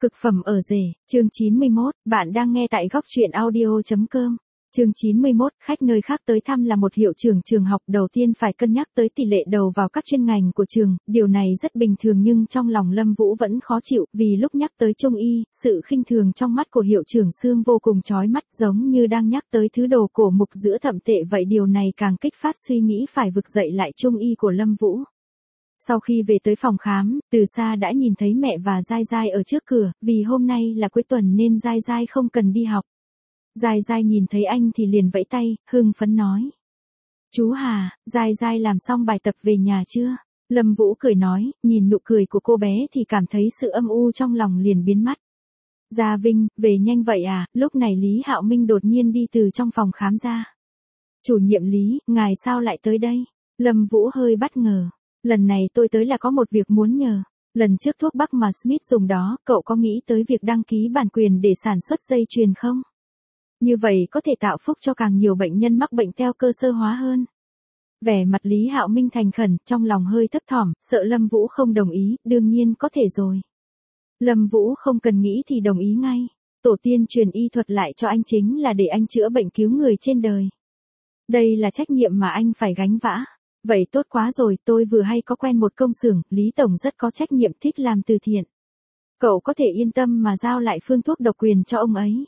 Cực phẩm ở rể, chương 91, bạn đang nghe tại góc truyện audio.com. Chương 91, khách nơi khác tới thăm là một hiệu trưởng trường học, đầu tiên phải cân nhắc tới tỷ lệ đầu vào các chuyên ngành của trường, điều này rất bình thường nhưng trong lòng Lâm Vũ vẫn khó chịu, vì lúc nhắc tới Trung y, sự khinh thường trong mắt của hiệu trưởng Sương vô cùng chói mắt, giống như đang nhắc tới thứ đồ cổ mục giữa thậm tệ vậy. Điều này càng kích phát suy nghĩ phải vực dậy lại Trung y của Lâm Vũ. Sau khi về tới phòng khám, từ xa đã nhìn thấy mẹ và Giai Giai ở trước cửa, vì hôm nay là cuối tuần nên Giai Giai không cần đi học. Giai Giai nhìn thấy anh thì liền vẫy tay, hưng phấn nói. Chú Hà, Giai Giai làm xong bài tập về nhà chưa? Lâm Vũ cười nói, nhìn nụ cười của cô bé thì cảm thấy sự âm u trong lòng liền biến mất. Gia Vinh, về nhanh vậy à? Lúc này Lý Hạo Minh đột nhiên đi từ trong phòng khám ra. Chủ nhiệm Lý, ngài sao lại tới đây? Lâm Vũ hơi bất ngờ. Lần này tôi tới là có một việc muốn nhờ. Lần trước thuốc bắc mà Smith dùng đó, cậu có nghĩ tới việc đăng ký bản quyền để sản xuất dây chuyền không? Như vậy có thể tạo phúc cho càng nhiều bệnh nhân mắc bệnh theo cơ sơ hóa hơn. Vẻ mặt Lý Hạo Minh thành khẩn, trong lòng hơi thấp thỏm, sợ Lâm Vũ không đồng ý, đương nhiên có thể rồi. Lâm Vũ không cần nghĩ thì đồng ý ngay. Tổ tiên truyền y thuật lại cho anh chính là để anh chữa bệnh cứu người trên đời. Đây là trách nhiệm mà anh phải gánh vã. Vậy tốt quá rồi, tôi vừa hay có quen một công xưởng, Lý Tổng rất có trách nhiệm, thích làm từ thiện. Cậu có thể yên tâm mà giao lại phương thuốc độc quyền cho ông ấy.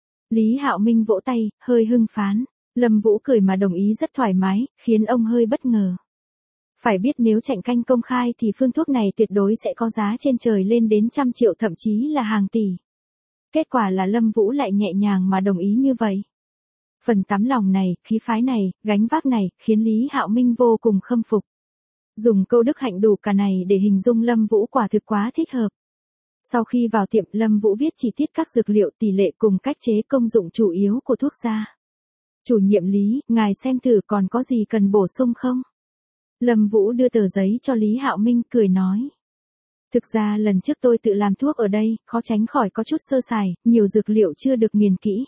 Lý Hạo Minh vỗ tay, hơi hưng phấn. Lâm Vũ cười mà đồng ý rất thoải mái, khiến ông hơi bất ngờ. Phải biết nếu cạnh tranh công khai thì phương thuốc này tuyệt đối sẽ có giá trên trời lên đến trăm triệu thậm chí là hàng tỷ. Kết quả là Lâm Vũ lại nhẹ nhàng mà đồng ý như vậy. Phần tấm lòng này, khí phái này, gánh vác này, khiến Lý Hạo Minh vô cùng khâm phục. Dùng câu đức hạnh đủ cả này để hình dung Lâm Vũ quả thực quá thích hợp. Sau khi vào tiệm, Lâm Vũ viết chi tiết các dược liệu, tỷ lệ cùng cách chế, công dụng chủ yếu của thuốc ra. Chủ nhiệm Lý, ngài xem thử còn có gì cần bổ sung không? Lâm Vũ đưa tờ giấy cho Lý Hạo Minh, cười nói. Thực ra lần trước tôi tự làm thuốc ở đây, khó tránh khỏi có chút sơ sài, nhiều dược liệu chưa được nghiền kỹ.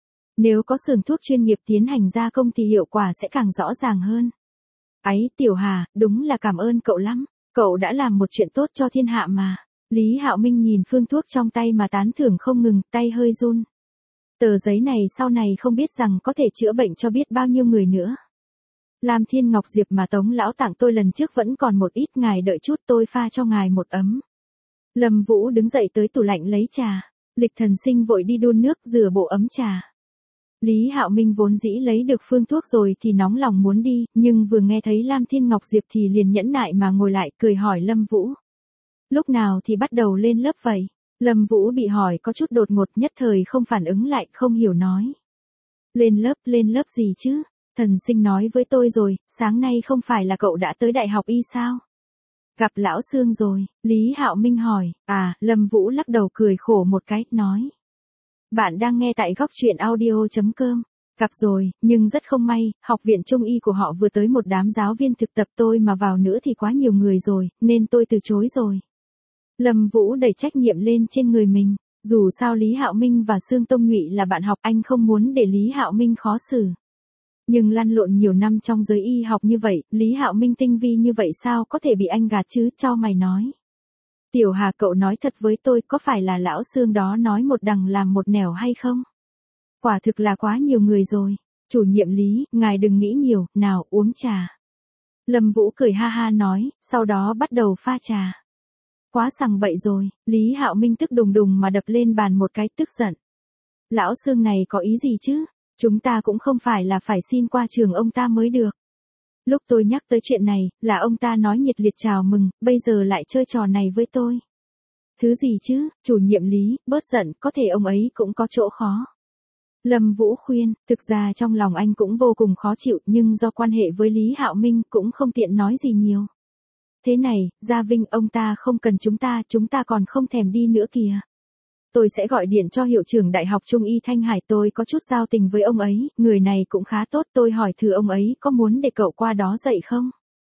Nếu có xưởng thuốc chuyên nghiệp tiến hành gia công thì hiệu quả sẽ càng rõ ràng hơn. Ấy, Tiểu Hà, đúng là cảm ơn cậu lắm, cậu đã làm một chuyện tốt cho thiên hạ mà. Lý Hạo Minh nhìn phương thuốc trong tay mà tán thưởng không ngừng, tay hơi run. Tờ giấy này sau này không biết rằng có thể chữa bệnh cho biết bao nhiêu người nữa. Lam Thiên Ngọc Diệp mà Tống lão tặng tôi lần trước vẫn còn một ít, ngài đợi chút tôi pha cho ngài một ấm. Lâm Vũ đứng dậy tới tủ lạnh lấy trà. Lịch Thần Sinh vội đi đun nước rửa bộ ấm trà. Lý Hạo Minh vốn dĩ lấy được phương thuốc rồi thì nóng lòng muốn đi, nhưng vừa nghe thấy Lam Thiên Ngọc Diệp thì liền nhẫn nại mà ngồi lại, cười hỏi Lâm Vũ. Lúc nào thì bắt đầu lên lớp vậy? Lâm Vũ bị hỏi có chút đột ngột, nhất thời không phản ứng lại, không hiểu nói. Lên lớp gì chứ? Thần Sinh nói với tôi rồi, sáng nay không phải là cậu đã tới đại học y sao? Gặp lão Sương rồi, Lý Hạo Minh hỏi. À, Lâm Vũ lắc đầu cười khổ một cái, nói. Bạn đang nghe tại góc truyện audio.com. Gặp rồi, nhưng rất không may, học viện Trung y của họ vừa tới một đám giáo viên thực tập, tôi mà vào nữa thì quá nhiều người rồi, nên tôi từ chối rồi. Lâm Vũ đẩy trách nhiệm lên trên người mình. Dù sao Lý Hạo Minh và Sương Tông Nhụy là bạn học, anh không muốn để Lý Hạo Minh khó xử. Nhưng lăn lộn nhiều năm trong giới y học như vậy, Lý Hạo Minh tinh vi như vậy sao có thể bị anh gạt chứ, cho mày nói. Tiểu Hà, cậu nói thật với tôi, có phải là lão Sương đó nói một đằng làm một nẻo hay không? Quả thực là quá nhiều người rồi. Chủ nhiệm Lý, ngài đừng nghĩ nhiều, nào uống trà. Lâm Vũ cười ha ha nói, sau đó bắt đầu pha trà. Quá sằng bậy rồi, Lý Hạo Minh tức đùng đùng mà đập lên bàn một cái, tức giận. Lão Sương này có ý gì chứ? Chúng ta cũng không phải là phải xin qua trường ông ta mới được. Lúc tôi nhắc tới chuyện này, là ông ta nói nhiệt liệt chào mừng, bây giờ lại chơi trò này với tôi. Thứ gì chứ, chủ nhiệm Lý, bớt giận, có thể ông ấy cũng có chỗ khó. Lâm Vũ khuyên, thực ra trong lòng anh cũng vô cùng khó chịu, nhưng do quan hệ với Lý Hạo Minh cũng không tiện nói gì nhiều. Thế này, Gia Vinh, ông ta không cần chúng ta còn không thèm đi nữa kìa. Tôi sẽ gọi điện cho hiệu trưởng Đại học Trung y Thanh Hải, tôi có chút giao tình với ông ấy, người này cũng khá tốt, tôi hỏi thử ông ấy có muốn để cậu qua đó dạy không?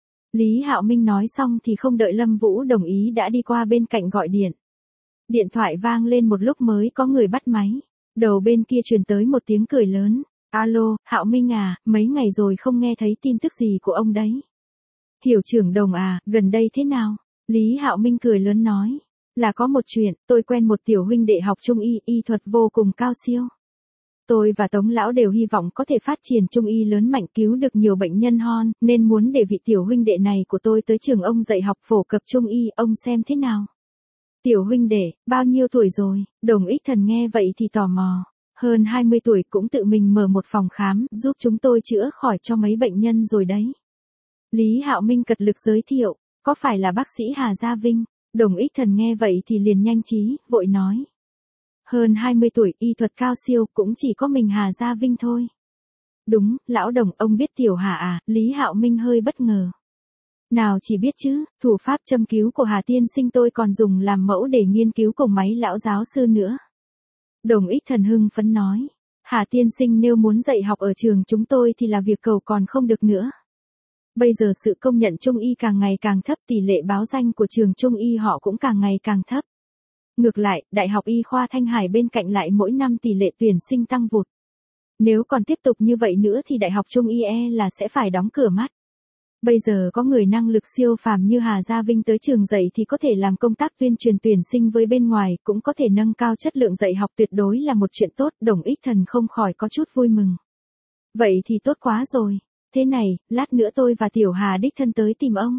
Lý Hạo Minh nói xong thì không đợi Lâm Vũ đồng ý đã đi qua bên cạnh gọi điện. Điện thoại vang lên một lúc mới có người bắt máy. Đầu bên kia truyền tới một tiếng cười lớn. Alo, Hạo Minh à, mấy ngày rồi không nghe thấy tin tức gì của ông đấy. Hiệu trưởng Đồng à, gần đây thế nào? Lý Hạo Minh cười lớn nói. Là có một chuyện, tôi quen một tiểu huynh đệ học trung y, y thuật vô cùng cao siêu. Tôi và Tống lão đều hy vọng có thể phát triển trung y lớn mạnh cứu được nhiều bệnh nhân hon, nên muốn để vị tiểu huynh đệ này của tôi tới trường ông dạy học phổ cập trung y, ông xem thế nào. Tiểu huynh đệ, bao nhiêu tuổi rồi? Đồng Ích Thần nghe vậy thì tò mò. Hơn 20 tuổi, cũng tự mình mở một phòng khám, giúp chúng tôi chữa khỏi cho mấy bệnh nhân rồi đấy. Lý Hạo Minh cật lực giới thiệu, có phải là bác sĩ Hà Gia Vinh? Đồng Ích Thần nghe vậy thì liền nhanh trí, vội nói. Hơn 20 tuổi, y thuật cao siêu, cũng chỉ có mình Hà Gia Vinh thôi. Đúng, lão Đồng, ông biết tiểu Hà à? Lý Hạo Minh hơi bất ngờ. Nào chỉ biết chứ, thủ pháp châm cứu của Hà tiên sinh tôi còn dùng làm mẫu để nghiên cứu cùng mấy lão giáo sư nữa. Đồng Ích Thần hưng phấn nói, Hà tiên sinh nếu muốn dạy học ở trường chúng tôi thì là việc cầu còn không được nữa. Bây giờ sự công nhận trung y càng ngày càng thấp, tỷ lệ báo danh của trường trung y họ cũng càng ngày càng thấp. Ngược lại, Đại học Y khoa Thanh Hải bên cạnh lại mỗi năm tỷ lệ tuyển sinh tăng vụt. Nếu còn tiếp tục như vậy nữa thì Đại học Trung Y là sẽ phải đóng cửa mắt. Bây giờ có người năng lực siêu phàm như Hà Gia Vinh tới trường dạy thì có thể làm công tác tuyên truyền tuyển sinh với bên ngoài, cũng có thể nâng cao chất lượng dạy học, tuyệt đối là một chuyện tốt. Đồng Ích Thần không khỏi có chút vui mừng. Vậy thì tốt quá rồi. Thế này, lát nữa tôi và Tiểu Hà đích thân tới tìm ông.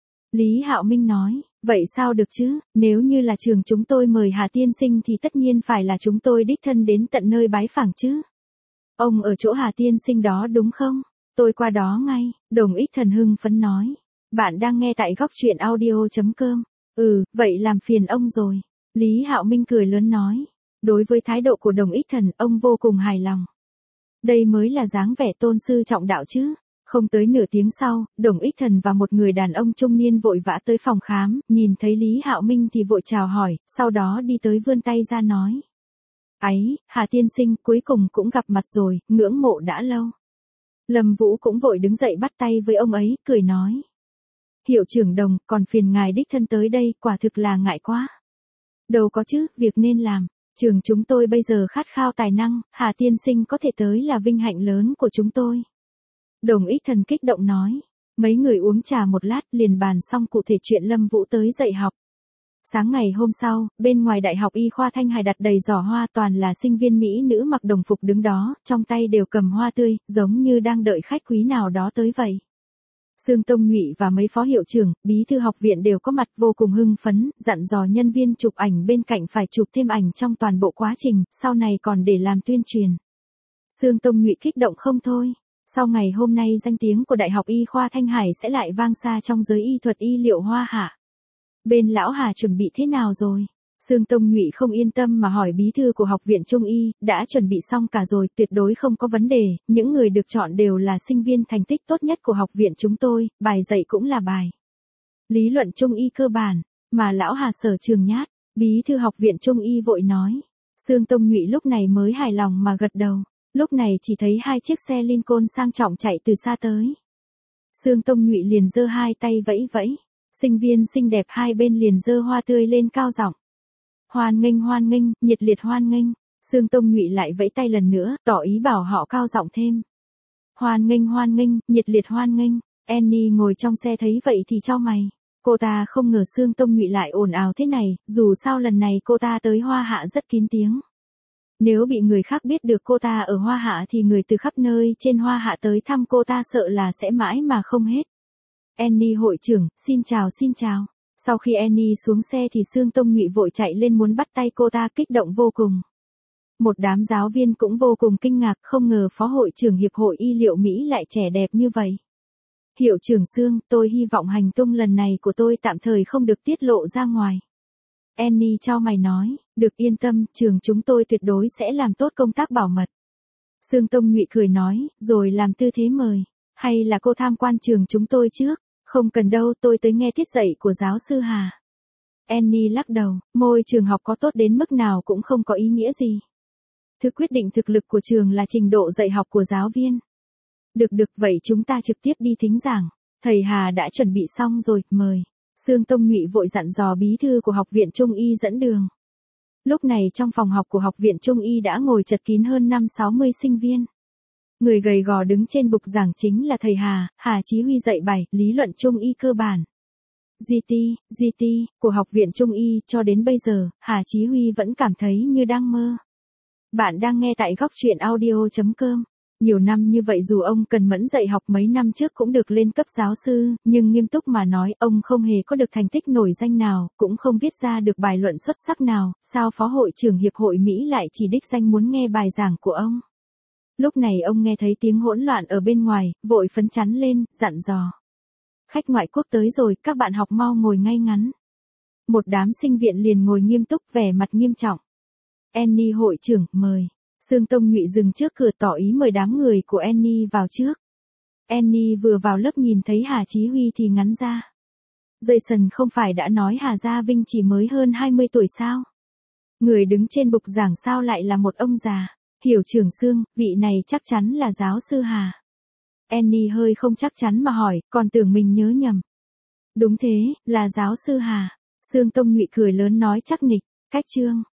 Lý Hạo Minh nói, vậy sao được chứ, nếu như là trường chúng tôi mời Hà tiên sinh thì tất nhiên phải là chúng tôi đích thân đến tận nơi bái phỏng chứ. Ông ở chỗ Hà tiên sinh đó đúng không? Tôi qua đó ngay, Đồng Ích Thần hưng phấn nói. Bạn đang nghe tại góc truyện audio.com. Vậy làm phiền ông rồi. Lý Hạo Minh cười lớn nói. Đối với thái độ của Đồng Ích Thần, ông vô cùng hài lòng. Đây mới là dáng vẻ tôn sư trọng đạo chứ. Không tới nửa tiếng sau, Đồng Ích Thần và một người đàn ông trung niên vội vã tới phòng khám, nhìn thấy Lý Hạo Minh thì vội chào hỏi, sau đó đi tới vươn tay ra nói. Ấy, Hà tiên sinh, cuối cùng cũng gặp mặt rồi, ngưỡng mộ đã lâu. Lâm Vũ cũng vội đứng dậy bắt tay với ông ấy, cười nói. Hiệu trưởng Đồng, còn phiền ngài đích thân tới đây, quả thực là ngại quá. Đâu có chứ, việc nên làm. Trường chúng tôi bây giờ khát khao tài năng, Hà tiên sinh có thể tới là vinh hạnh lớn của chúng tôi. Đồng Ích Thần kích động nói. Mấy người uống trà một lát liền bàn xong cụ thể chuyện Lâm Vũ tới dạy học. Sáng ngày hôm sau, bên ngoài Đại học Y khoa Thanh Hải đặt đầy giỏ hoa, toàn là sinh viên mỹ nữ mặc đồng phục đứng đó, trong tay đều cầm hoa tươi, giống như đang đợi khách quý nào đó tới vậy. Sương Tông Nhụy và mấy phó hiệu trưởng, bí thư học viện đều có mặt, vô cùng hưng phấn, dặn dò nhân viên chụp ảnh bên cạnh phải chụp thêm ảnh trong toàn bộ quá trình, sau này còn để làm tuyên truyền. Sương Tông Nhụy kích động không thôi. Sau ngày hôm nay danh tiếng của Đại học Y khoa Thanh Hải sẽ lại vang xa trong giới y thuật y liệu Hoa Hạ. Bên lão Hà chuẩn bị thế nào rồi? Sương Tông Nhụy không yên tâm mà hỏi bí thư của học viện Trung Y, đã chuẩn bị xong cả rồi, tuyệt đối không có vấn đề, những người được chọn đều là sinh viên thành tích tốt nhất của học viện chúng tôi, bài dạy cũng là bài lý luận Trung Y cơ bản, mà lão Hà sở trường nhát, bí thư học viện Trung Y vội nói. Sương Tông Nhụy lúc này mới hài lòng mà gật đầu, lúc này chỉ thấy hai chiếc xe Lincoln sang trọng chạy từ xa tới. Sương Tông Nhụy liền giơ hai tay vẫy vẫy. Sinh viên xinh đẹp hai bên liền giơ hoa tươi lên cao giọng. Hoan nghênh, nhiệt liệt hoan nghênh. Sương Tông Nhụy lại vẫy tay lần nữa, tỏ ý bảo họ cao giọng thêm. Hoan nghênh, nhiệt liệt hoan nghênh. Annie ngồi trong xe thấy vậy thì chau mày. Cô ta không ngờ Sương Tông Nhụy lại ồn ào thế này, dù sao lần này cô ta tới Hoa Hạ rất kín tiếng. Nếu bị người khác biết được cô ta ở Hoa Hạ thì người từ khắp nơi trên Hoa Hạ tới thăm cô ta sợ là sẽ mãi mà không hết. Annie hội trưởng, xin chào. Sau khi Annie xuống xe thì Sương Tông Nhụy vội chạy lên muốn bắt tay cô ta, kích động vô cùng. Một đám giáo viên cũng vô cùng kinh ngạc, không ngờ phó hội trưởng Hiệp hội Y liệu Mỹ lại trẻ đẹp như vậy. Hiệu trưởng Sương, tôi hy vọng hành tung lần này của tôi tạm thời không được tiết lộ ra ngoài. Annie chau mày nói, được yên tâm, trường chúng tôi tuyệt đối sẽ làm tốt công tác bảo mật. Sương Tông Nhụy cười nói, rồi làm tư thế mời. Hay là cô tham quan trường chúng tôi trước? Không cần đâu, tôi tới nghe tiết dạy của giáo sư Hà. Annie lắc đầu, môi trường học có tốt đến mức nào cũng không có ý nghĩa gì. Thứ quyết định thực lực của trường là trình độ dạy học của giáo viên. Được, vậy chúng ta trực tiếp đi thính giảng. Thầy Hà đã chuẩn bị xong rồi, mời. Sương Tông Nhụy vội dặn dò bí thư của học viện Trung Y dẫn đường. Lúc này trong phòng học của học viện Trung Y đã ngồi chật kín hơn 50-60 sinh viên. Người gầy gò đứng trên bục giảng chính là thầy Hà Chí Huy dạy bài lý luận Trung Y cơ bản. GT của Học viện Trung y cho đến bây giờ, Hà Chí Huy vẫn cảm thấy như đang mơ. Bạn đang nghe tại góc truyện audio.com. Nhiều năm như vậy dù ông Cần Mẫn dạy học mấy năm trước cũng được lên cấp giáo sư, nhưng nghiêm túc mà nói ông không hề có được thành tích nổi danh nào, cũng không viết ra được bài luận xuất sắc nào, sao Phó hội trưởng Hiệp hội Mỹ lại chỉ đích danh muốn nghe bài giảng của ông. Lúc này ông nghe thấy tiếng hỗn loạn ở bên ngoài, vội phấn chấn lên, dặn dò. Khách ngoại quốc tới rồi, các bạn học mau ngồi ngay ngắn. Một đám sinh viện liền ngồi nghiêm túc vẻ mặt nghiêm trọng. Annie hội trưởng, mời. Sương Tông Nhụy dừng trước cửa tỏ ý mời đám người của Annie vào trước. Annie vừa vào lớp nhìn thấy Hà Chí Huy thì ngắn ra. Jason không phải đã nói Hà Gia Vinh chỉ mới hơn 20 tuổi sao? Người đứng trên bục giảng sao lại là một ông già? Hiểu trưởng Sương, vị này chắc chắn là giáo sư Hà. Annie hơi không chắc chắn mà hỏi, còn tưởng mình nhớ nhầm. Đúng thế, là giáo sư Hà. Sương Tông Nhụy cười lớn nói chắc nịch, cách chương.